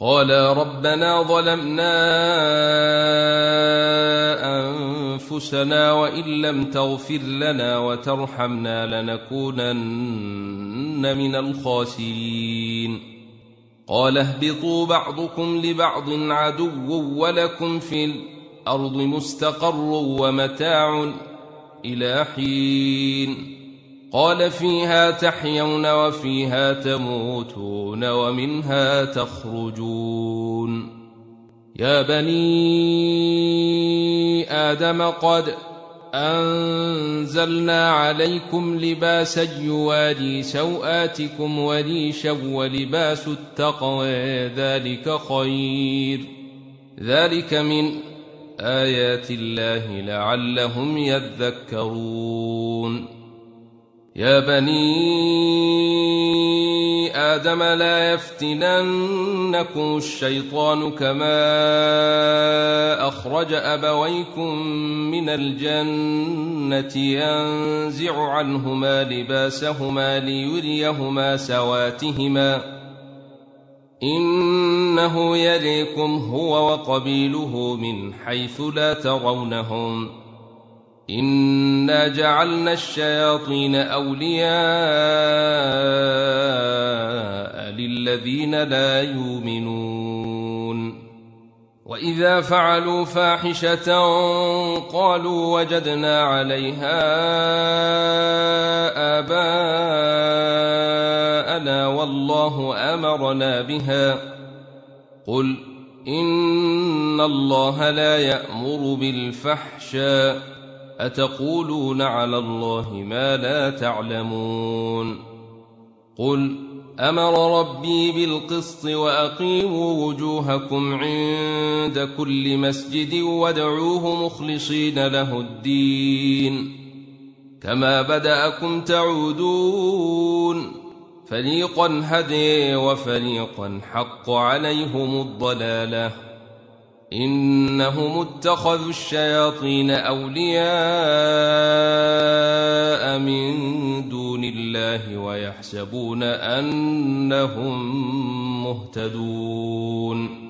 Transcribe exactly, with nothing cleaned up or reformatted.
قالا ربنا ظلمنا أنفسنا وإن لم تغفر لنا وترحمنا لنكونن من الخاسرين. قال اهبطوا بعضكم لبعض عدو ولكم في الأرض مستقر ومتاع إلى حين. قال فيها تحيون وفيها تموتون ومنها تخرجون. يا بني آدم قد أنزلنا عليكم لباسا يواري سوآتكم وريشا ولباس التقوى ذلك خير. ذلك من آيات الله لعلهم يذكرون. يا بني آدم لا يفتننكم الشيطان كما أخرج أبويكم من الجنة ينزع عنهما لباسهما ليريهما سواتهما إنه يريكم هو وقبيله من حيث لا ترونهم إنا جعلنا الشياطين أولياء للذين لا يؤمنون. وإذا فعلوا فاحشة قالوا وجدنا عليها آباءنا والله أمرنا بها قل إن الله لا يأمر بالفحشاء أتقولون على الله ما لا تعلمون. قل أمر ربي بالقسط وأقيموا وجوهكم عند كل مسجد وادعوه مخلصين له الدين كما بدأكم تعودون. فريقا هدي وفريقا حق عليهم الضلالة إنهم اتخذوا الشياطين أولياء من دون الله ويحسبون أنهم مهتدون.